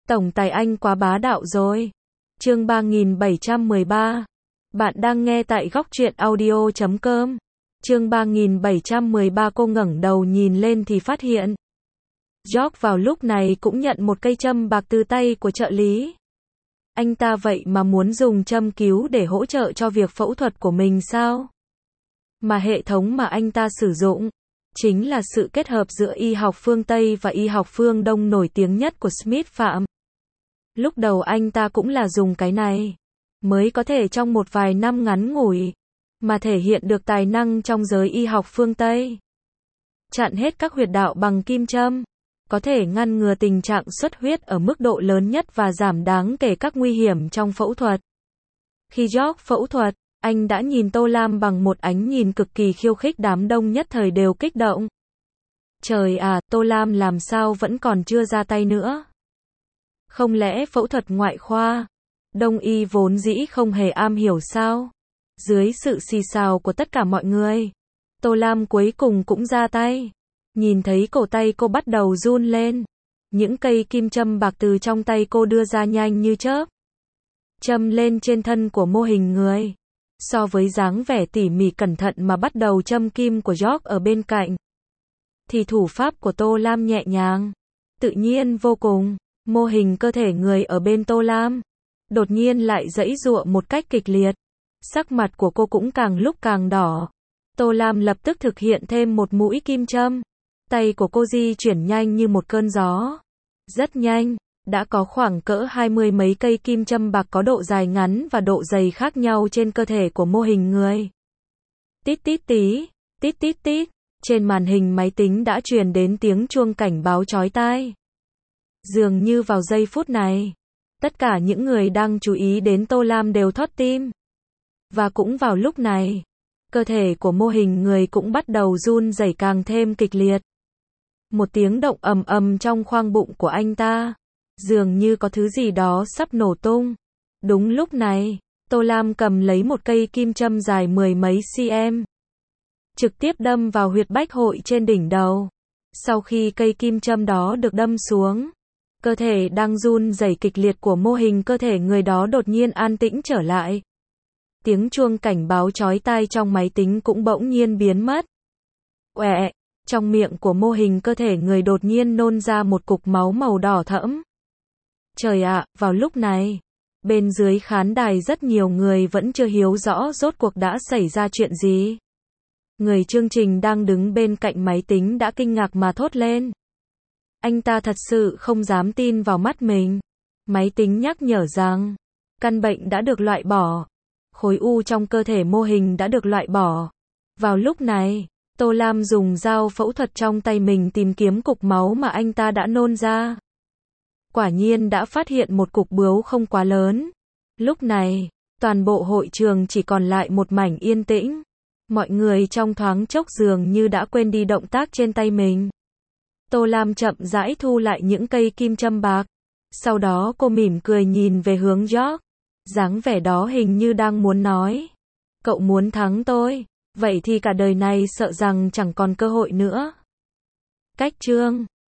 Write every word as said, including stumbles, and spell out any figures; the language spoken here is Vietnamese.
Tổng tài Anh quá bá đạo rồi. Chương ba nghìn bảy trăm mười ba. Bạn đang nghe tại góc truyện audio chấm com. Chương ba nghìn bảy trăm mười ba. Cô ngẩng đầu nhìn lên thì phát hiện George vào lúc này cũng nhận một cây châm bạc từ tay của trợ lý. Anh ta vậy mà muốn dùng châm cứu để hỗ trợ cho việc phẫu thuật của mình sao? Mà hệ thống mà anh ta sử dụng chính là sự kết hợp giữa y học phương Tây và y học phương Đông nổi tiếng nhất của Smith Phạm. Lúc đầu anh ta cũng là dùng cái này mới có thể trong một vài năm ngắn ngủi mà thể hiện được tài năng trong giới y học phương Tây. Chặn hết các huyệt đạo bằng kim châm, có thể ngăn ngừa tình trạng xuất huyết ở mức độ lớn nhất và giảm đáng kể các nguy hiểm trong phẫu thuật. Khi George phẫu thuật, anh đã nhìn Tô Lam bằng một ánh nhìn cực kỳ khiêu khích, đám đông nhất thời đều kích động. Trời à, Tô Lam làm sao vẫn còn chưa ra tay nữa? Không lẽ phẫu thuật ngoại khoa, Đông y vốn dĩ không hề am hiểu sao? Dưới sự xì xào của tất cả mọi người, Tô Lam cuối cùng cũng ra tay. Nhìn thấy cổ tay cô bắt đầu run lên, những cây kim châm bạc từ trong tay cô đưa ra nhanh như chớp, châm lên trên thân của mô hình người. So với dáng vẻ tỉ mỉ cẩn thận mà bắt đầu châm kim của George ở bên cạnh, thì thủ pháp của Tô Lam nhẹ nhàng, tự nhiên vô cùng. Mô hình cơ thể người ở bên Tô Lam đột nhiên lại giãy giụa một cách kịch liệt. Sắc mặt của cô cũng càng lúc càng đỏ. Tô Lam lập tức thực hiện thêm một mũi kim châm. Tay của cô di chuyển nhanh như một cơn gió. Rất nhanh, đã có khoảng cỡ hai mươi mấy cây kim châm bạc có độ dài ngắn và độ dày khác nhau trên cơ thể của mô hình người. Tít tít tí, tít tít tít, trên màn hình máy tính đã truyền đến tiếng chuông cảnh báo chói tai. Dường như vào giây phút này, tất cả những người đang chú ý đến Tô Lam đều thót tim. Và cũng vào lúc này, cơ thể của mô hình người cũng bắt đầu run rẩy càng thêm kịch liệt. Một tiếng động ầm ầm trong khoang bụng của anh ta, dường như có thứ gì đó sắp nổ tung. Đúng lúc này, Tô Lam cầm lấy một cây kim châm dài mười mấy cm, trực tiếp đâm vào huyệt bách hội trên đỉnh đầu. Sau khi cây kim châm đó được đâm xuống, cơ thể đang run rẩy kịch liệt của mô hình cơ thể người đó đột nhiên an tĩnh trở lại. Tiếng chuông cảnh báo chói tai trong máy tính cũng bỗng nhiên biến mất. Oẹ, trong miệng của mô hình cơ thể người đột nhiên nôn ra một cục máu màu đỏ thẫm. Trời ạ, vào lúc này, bên dưới khán đài rất nhiều người vẫn chưa hiểu rõ rốt cuộc đã xảy ra chuyện gì. Người chương trình đang đứng bên cạnh máy tính đã kinh ngạc mà thốt lên. Anh ta thật sự không dám tin vào mắt mình. Máy tính nhắc nhở rằng, căn bệnh đã được loại bỏ. Khối u trong cơ thể mô hình đã được loại bỏ. Vào lúc này, Tô Lam dùng dao phẫu thuật trong tay mình tìm kiếm cục máu mà anh ta đã nôn ra. Quả nhiên đã phát hiện một cục bướu không quá lớn. Lúc này, toàn bộ hội trường chỉ còn lại một mảnh yên tĩnh. Mọi người trong thoáng chốc dường như đã quên đi động tác trên tay mình. Tô Lam chậm rãi thu lại những cây kim châm bạc. Sau đó cô mỉm cười nhìn về hướng George. Dáng vẻ đó hình như đang muốn nói, cậu muốn thắng tôi, vậy thì cả đời này sợ rằng chẳng còn cơ hội nữa. Cách chương